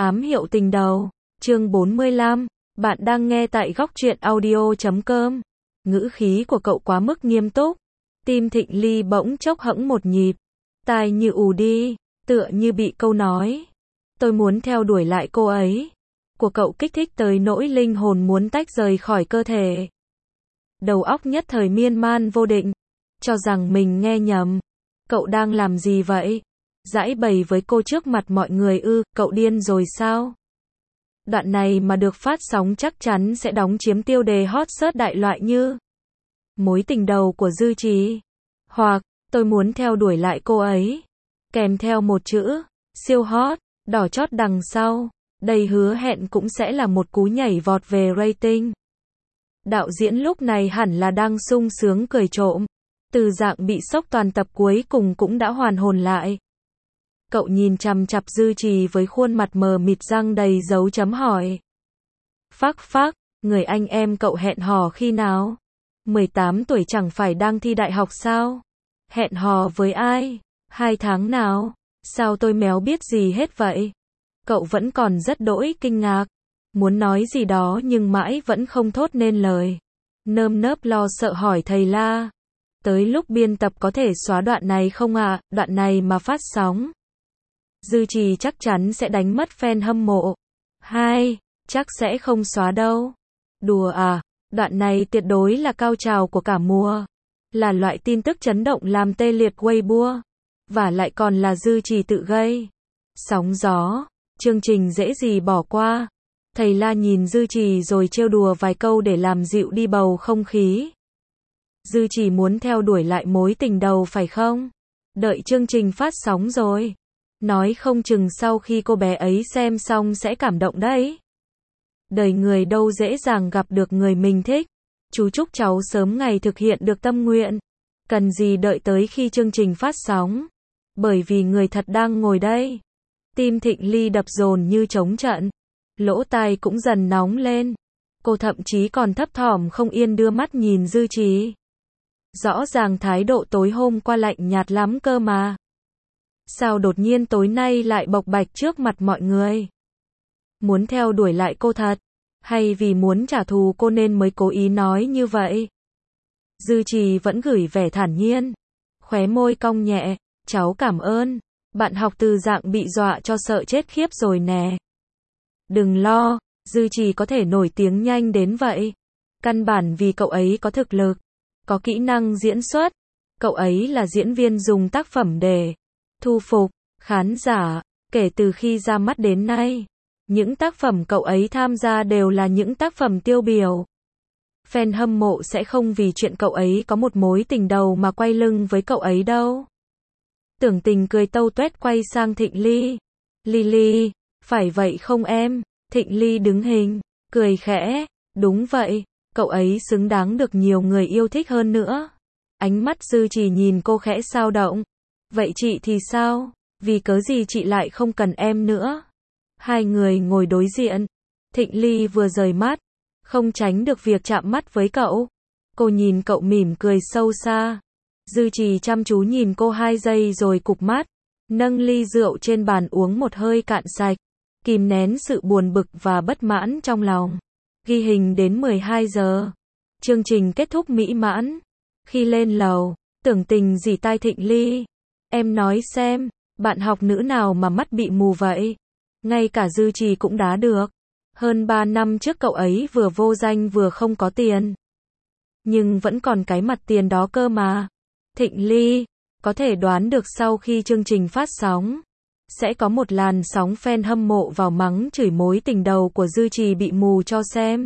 Ám hiệu tình đầu, chương 45, bạn đang nghe tại góc truyện audio.com. Ngữ khí của cậu quá mức nghiêm túc. Tim Thịnh Ly bỗng chốc hẫng một nhịp. Tai như ù đi, tựa như bị câu nói. Tôi muốn theo đuổi lại cô ấy. Của cậu kích thích tới nỗi linh hồn muốn tách rời khỏi cơ thể. Đầu óc nhất thời miên man vô định. Cho rằng mình nghe nhầm. Cậu đang làm gì vậy? Giãi bày với cô trước mặt mọi người ư, cậu điên rồi sao? Đoạn này mà được phát sóng chắc chắn sẽ đóng chiếm tiêu đề hot search đại loại như mối tình đầu của Dư Trì, hoặc tôi muốn theo đuổi lại cô ấy, kèm theo một chữ siêu hot, đỏ chót đằng sau. Đây hứa hẹn cũng sẽ là một cú nhảy vọt về rating. Đạo diễn lúc này hẳn là đang sung sướng cười trộm. Từ dạng bị sốc toàn tập cuối cùng cũng đã hoàn hồn lại. Cậu nhìn chằm chằm Dư Trì với khuôn mặt mờ mịt răng đầy dấu chấm hỏi. Phắc phắc, người anh em cậu hẹn hò khi nào? 18 tuổi chẳng phải đang thi đại học sao? Hẹn hò với ai? 2 tháng nào? Sao tôi méo biết gì hết vậy? Cậu vẫn còn rất đỗi kinh ngạc. Muốn nói gì đó nhưng mãi vẫn không thốt nên lời. Nơm nớp lo sợ hỏi thầy La. Tới lúc biên tập có thể xóa đoạn này không ạ? Đoạn này mà phát sóng. Dư Trì chắc chắn sẽ đánh mất fan hâm mộ. Chắc sẽ không xóa đâu. Đùa à, đoạn này tuyệt đối là cao trào của cả mùa. Là loại tin tức chấn động làm tê liệt Weibo. Và lại còn là Dư Trì tự gây sóng gió. Chương trình dễ gì bỏ qua. Thầy La nhìn Dư Trì rồi trêu đùa vài câu để làm dịu đi bầu không khí. Dư Trì muốn theo đuổi lại mối tình đầu phải không? Đợi chương trình phát sóng rồi. Nói không chừng sau khi cô bé ấy xem xong sẽ cảm động đấy. Đời người đâu dễ dàng gặp được người mình thích. Chú chúc cháu sớm ngày thực hiện được tâm nguyện. Cần gì đợi tới khi chương trình phát sóng. Bởi vì người thật đang ngồi đây. Tim Thịnh Ly đập dồn như trống trận. Lỗ tai cũng dần nóng lên. Cô thậm chí còn thấp thỏm không yên đưa mắt nhìn Dư Trì. Rõ ràng thái độ tối hôm qua lạnh nhạt lắm cơ mà. Sao đột nhiên tối nay lại bộc bạch trước mặt mọi người? Muốn theo đuổi lại cô thật? Hay vì muốn trả thù cô nên mới cố ý nói như vậy? Dư Trì vẫn gửi vẻ thản nhiên. Khóe môi cong nhẹ. Cháu cảm ơn. Bạn học Từ dạng bị dọa cho sợ chết khiếp rồi nè. Đừng lo, Dư Trì có thể nổi tiếng nhanh đến vậy. Căn bản vì cậu ấy có thực lực, có kỹ năng diễn xuất. Cậu ấy là diễn viên dùng tác phẩm để thu phục khán giả. Kể từ khi ra mắt đến nay, những tác phẩm cậu ấy tham gia đều là những tác phẩm tiêu biểu. Fan hâm mộ sẽ không vì chuyện cậu ấy có một mối tình đầu mà quay lưng với cậu ấy đâu. Tưởng Tình cười tâu tuét quay sang Thịnh Ly. Ly, phải vậy không em? Thịnh Ly đứng hình, cười khẽ. Đúng vậy, cậu ấy xứng đáng được nhiều người yêu thích hơn nữa. Ánh mắt Dư Trì nhìn cô khẽ dao động. Vậy chị thì sao? Vì cớ gì chị lại không cần em nữa? Hai người ngồi đối diện. Thịnh Ly vừa rời mắt, không tránh được việc chạm mắt với cậu. Cô nhìn cậu mỉm cười sâu xa. Dư Trì chăm chú nhìn cô 2 giây rồi cụp mắt, nâng ly rượu trên bàn uống một hơi cạn sạch, kìm nén sự buồn bực và bất mãn trong lòng. Ghi hình đến 12 giờ. Chương trình kết thúc mỹ mãn. Khi lên lầu, Tưởng Tình rỉ tai Thịnh Ly. Em nói xem, bạn học nữ nào mà mắt bị mù vậy? Ngay cả Dư Trì cũng đá được. Hơn 3 năm trước cậu ấy vừa vô danh vừa không có tiền. Nhưng vẫn còn cái mặt tiền đó cơ mà. Thịnh Ly, có thể đoán được sau khi chương trình phát sóng, sẽ có một làn sóng fan hâm mộ vào mắng chửi mối tình đầu của Dư Trì bị mù cho xem.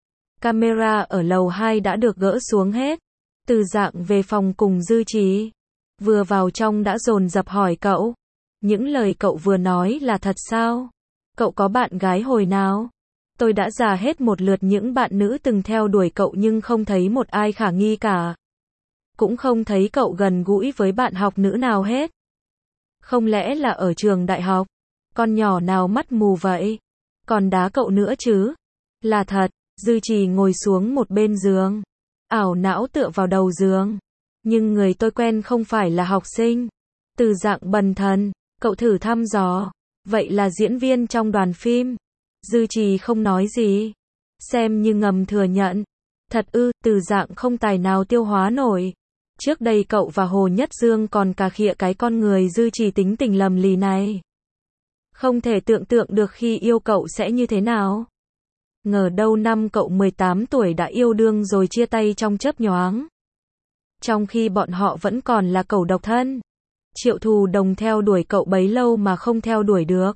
Camera ở lầu 2 đã được gỡ xuống hết. Từ dạng về phòng cùng Dư Trì. Vừa vào trong đã dồn dập hỏi cậu. Những lời cậu vừa nói là thật sao? Cậu có bạn gái hồi nào? Tôi đã dà hết một lượt những bạn nữ từng theo đuổi cậu nhưng không thấy một ai khả nghi cả. Cũng không thấy cậu gần gũi với bạn học nữ nào hết. Không lẽ là ở trường đại học? Con nhỏ nào mắt mù vậy? Còn đá cậu nữa chứ? Là thật. Dư Trì ngồi xuống một bên giường, ảo não tựa vào đầu giường. Nhưng người tôi quen không phải là học sinh. Từ dạng bần thần. Cậu thử thăm dò. Vậy là diễn viên trong đoàn phim. Dư Trì không nói gì. Xem như ngầm thừa nhận. Thật ư, Từ Dạng không tài nào tiêu hóa nổi. Trước đây cậu và Hồ Nhất Dương còn cà khịa cái con người Dư Trì tính tình lầm lì này. Không thể tưởng tượng được khi yêu cậu sẽ như thế nào. Ngờ đâu năm cậu 18 tuổi đã yêu đương rồi chia tay trong chớp nhoáng. Trong khi bọn họ vẫn còn là cẩu độc thân. Triệu Thù Đồng theo đuổi cậu bấy lâu mà không theo đuổi được.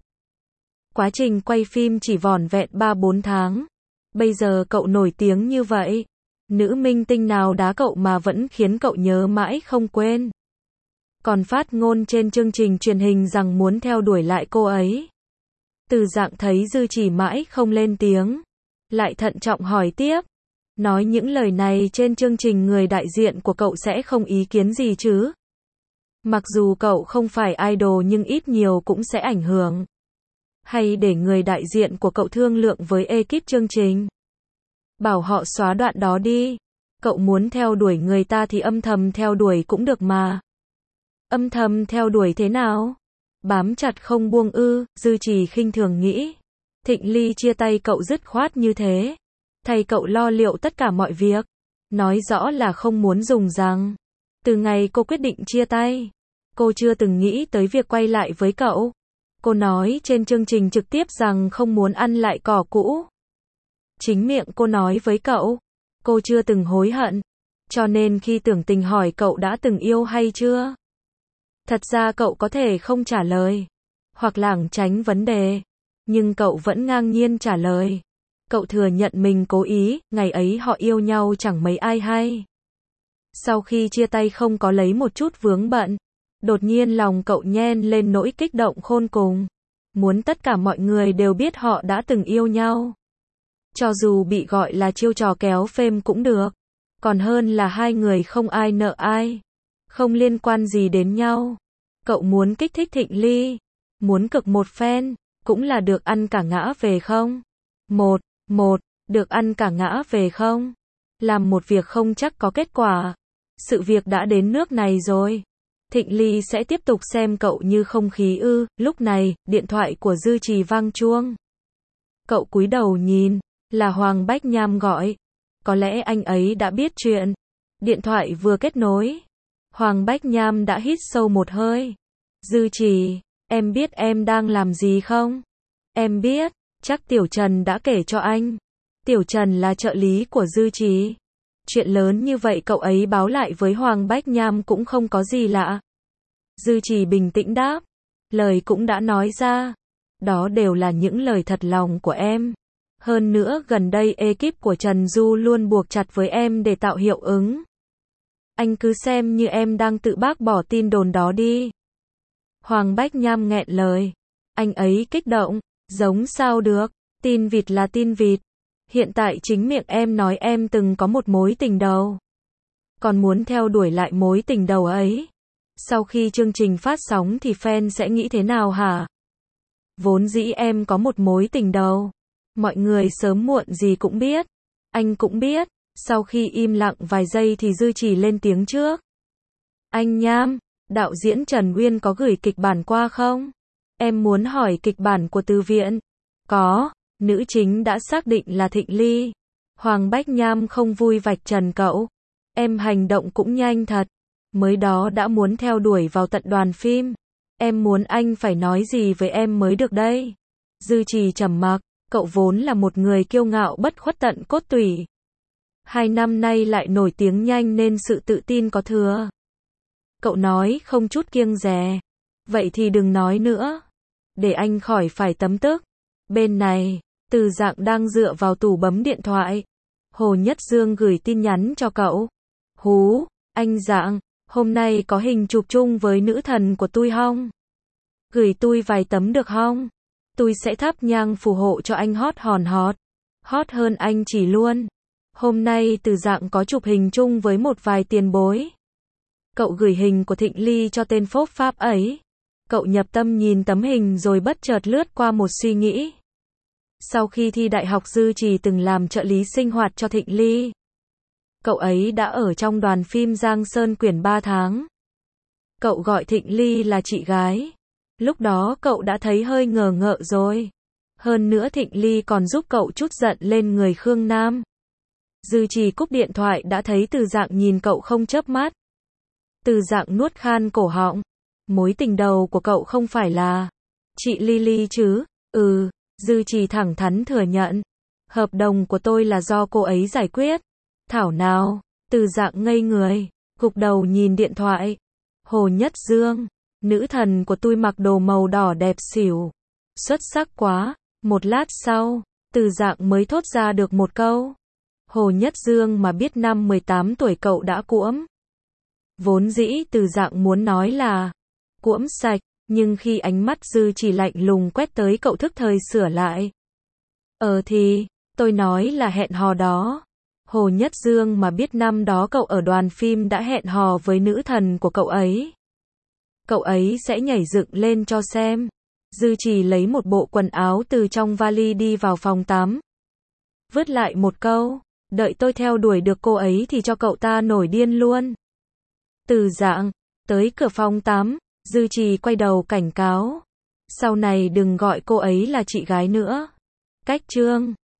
Quá trình quay phim chỉ vỏn vẹn 3-4 tháng. Bây giờ cậu nổi tiếng như vậy. Nữ minh tinh nào đá cậu mà vẫn khiến cậu nhớ mãi không quên. Còn phát ngôn trên chương trình truyền hình rằng muốn theo đuổi lại cô ấy. Từ Dạng thấy Dư Trì mãi không lên tiếng. Lại thận trọng hỏi tiếp. Nói những lời này trên chương trình người đại diện của cậu sẽ không ý kiến gì chứ? Mặc dù cậu không phải idol nhưng ít nhiều cũng sẽ ảnh hưởng. Hay để người đại diện của cậu thương lượng với ekip chương trình. Bảo họ xóa đoạn đó đi. Cậu muốn theo đuổi người ta thì âm thầm theo đuổi cũng được mà. Âm thầm theo đuổi thế nào? Bám chặt không buông ư? Dư Trì khinh thường nghĩ. Thịnh Ly chia tay cậu dứt khoát như thế. Thay cậu lo liệu tất cả mọi việc. Nói rõ là không muốn dùng rằng. Từ ngày cô quyết định chia tay, cô chưa từng nghĩ tới việc quay lại với cậu. Cô nói trên chương trình trực tiếp rằng không muốn ăn lại cỏ cũ. Chính miệng cô nói với cậu. Cô chưa từng hối hận. Cho nên khi Tưởng Tình hỏi cậu đã từng yêu hay chưa, thật ra cậu có thể không trả lời. Hoặc lảng tránh vấn đề. Nhưng cậu vẫn ngang nhiên trả lời. Cậu thừa nhận mình cố ý, ngày ấy họ yêu nhau chẳng mấy ai hay. Sau khi chia tay không có lấy một chút vướng bận. Đột nhiên lòng cậu nhen lên nỗi kích động khôn cùng. Muốn tất cả mọi người đều biết họ đã từng yêu nhau. Cho dù bị gọi là chiêu trò kéo phêm cũng được. Còn hơn là hai người không ai nợ ai. Không liên quan gì đến nhau. Cậu muốn kích thích Thịnh Ly. Muốn cực một phen. Cũng là được ăn cả ngã về không? Được ăn cả ngã về không? Làm một việc không chắc có kết quả. Sự việc đã đến nước này rồi. Thịnh Ly sẽ tiếp tục xem cậu như không khí ư? Lúc này, điện thoại của Dư Trì vang chuông. Cậu cúi đầu nhìn, là Hoàng Bách Nham gọi. Có lẽ anh ấy đã biết chuyện. Điện thoại vừa kết nối. Hoàng Bách Nham đã hít sâu một hơi. Dư Trì, em biết em đang làm gì không? Em biết, chắc Tiểu Trần đã kể cho anh. Tiểu Trần là trợ lý của Dư Trì. Chuyện lớn như vậy cậu ấy báo lại với Hoàng Bách Nham cũng không có gì lạ. Dư Trì bình tĩnh đáp. Lời cũng đã nói ra. Đó đều là những lời thật lòng của em. Hơn nữa gần đây ekip của Trần Du luôn buộc chặt với em để tạo hiệu ứng. Anh cứ xem như em đang tự bác bỏ tin đồn đó đi. Hoàng Bách Nham nghẹn lời. Anh ấy kích động. Giống sao được. Tin vịt là tin vịt. Hiện tại chính miệng em nói em từng có một mối tình đầu. Còn muốn theo đuổi lại mối tình đầu ấy. Sau khi chương trình phát sóng thì fan sẽ nghĩ thế nào hả? Vốn dĩ em có một mối tình đầu. Mọi người sớm muộn gì cũng biết. Anh cũng biết. Sau khi im lặng vài giây thì Dư Trì lên tiếng trước. Anh Nham, đạo diễn Trần Uyên có gửi kịch bản qua không? Em muốn hỏi kịch bản của Từ Viện. Có, nữ chính đã xác định là Thịnh Ly. Hoàng Bách Nham không vui vạch trần cậu. Em hành động cũng nhanh thật. Mới đó đã muốn theo đuổi vào tận đoàn phim. Em muốn anh phải nói gì với em mới được đây. Dư Trì trầm mặc. Cậu vốn là một người kiêu ngạo bất khuất tận cốt tủy. 2 năm nay lại nổi tiếng nhanh nên sự tự tin có thừa. Cậu nói không chút kiêng dè. Vậy thì đừng nói nữa. Để anh khỏi phải tấm tức. Bên này, Từ Dạng đang dựa vào tủ bấm điện thoại. Hồ Nhất Dương gửi tin nhắn cho cậu. Hú, anh Dạng, hôm nay có hình chụp chung với nữ thần của tôi không? Gửi tôi vài tấm được không? Tôi sẽ thắp nhang phù hộ cho anh hot hòn hot. Hot hơn anh chỉ luôn. Hôm nay Từ Dạng có chụp hình chung với một vài tiền bối. Cậu gửi hình của Thịnh Ly cho tên phốp Pháp ấy. Cậu nhập tâm nhìn tấm hình rồi bất chợt lướt qua một suy nghĩ. Sau khi thi đại học Dư Trì từng làm trợ lý sinh hoạt cho Thịnh Ly. Cậu ấy đã ở trong đoàn phim Giang Sơn Quyển 3 tháng. Cậu gọi Thịnh Ly là chị gái. Lúc đó cậu đã thấy hơi ngờ ngợ rồi. Hơn nữa Thịnh Ly còn giúp cậu chút giận lên người Khương Nam. Dư Trì cúp điện thoại đã thấy Từ Dạng nhìn cậu không chớp mắt. Từ Dạng nuốt khan cổ họng. Mối tình đầu của cậu không phải là chị Lily chứ? Ừ, Dư Trì thẳng thắn thừa nhận. Hợp đồng của tôi là do cô ấy giải quyết. Thảo nào, Từ Dạng ngây người, gục đầu nhìn điện thoại. Hồ Nhất Dương, nữ thần của tôi mặc đồ màu đỏ đẹp xỉu. Xuất sắc quá. Một lát sau, Từ Dạng mới thốt ra được một câu. Hồ Nhất Dương mà biết năm 18 tuổi cậu đã cuỗm. Vốn dĩ Từ Dạng muốn nói là cuỗm sạch, nhưng khi ánh mắt Dư Chỉ lạnh lùng quét tới cậu thức thời sửa lại. Thì, tôi nói là hẹn hò đó. Hồ Nhất Dương mà biết năm đó cậu ở đoàn phim đã hẹn hò với nữ thần của cậu ấy. Cậu ấy sẽ nhảy dựng lên cho xem. Dư Chỉ lấy một bộ quần áo từ trong vali đi vào phòng tắm. Vứt lại một câu, đợi tôi theo đuổi được cô ấy thì cho cậu ta nổi điên luôn. Từ Dạng, tới cửa phòng tắm, Dư Chỉ quay đầu cảnh cáo. Sau này đừng gọi cô ấy là chị gái nữa. Cách chương